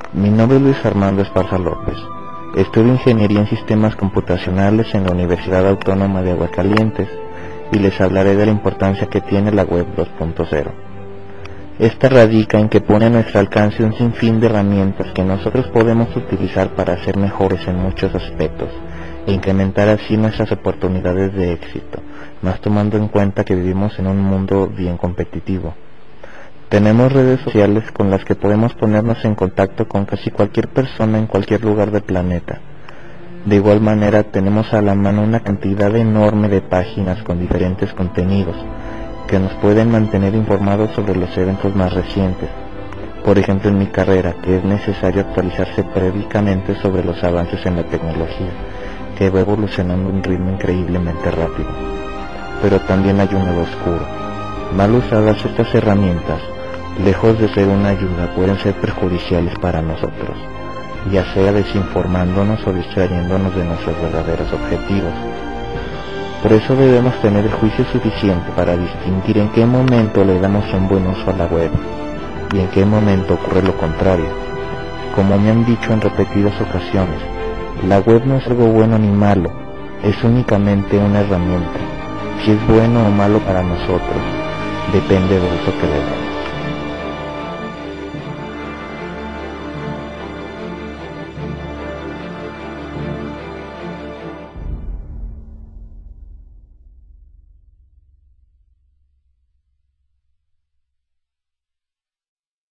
Mi nombre es Luis Armando Esparza López. Estudio Ingeniería en Sistemas Computacionales en la Universidad Autónoma de Aguascalientes y les hablaré de la importancia que tiene la Web 2.0. Esta radica en que pone a nuestro alcance un sinfín de herramientas que nosotros podemos utilizar para ser mejores en muchos aspectos e incrementar así nuestras oportunidades de éxito, más tomando en cuenta que vivimos en un mundo bien competitivo. Tenemos redes sociales con las que podemos ponernos en contacto con casi cualquier persona en cualquier lugar del planeta. De igual manera tenemos a la mano una cantidad enorme de páginas con diferentes contenidos que nos pueden mantener informados sobre los eventos más recientes. Por ejemplo, en mi carrera, que es necesario actualizarse periódicamente sobre los avances en la tecnología, que va evolucionando a un ritmo increíblemente rápido. Pero también hay un lado oscuro. Mal usadas, estas herramientas, lejos de ser una ayuda, pueden ser perjudiciales para nosotros, ya sea desinformándonos o distrayéndonos de nuestros verdaderos objetivos. Por eso debemos tener el juicio suficiente para distinguir en qué momento le damos un buen uso a la web y en qué momento ocurre lo contrario. Como me han dicho en repetidas ocasiones, la web no es algo bueno ni malo, es únicamente una herramienta. Si es bueno o malo para nosotros, depende del uso que le damos.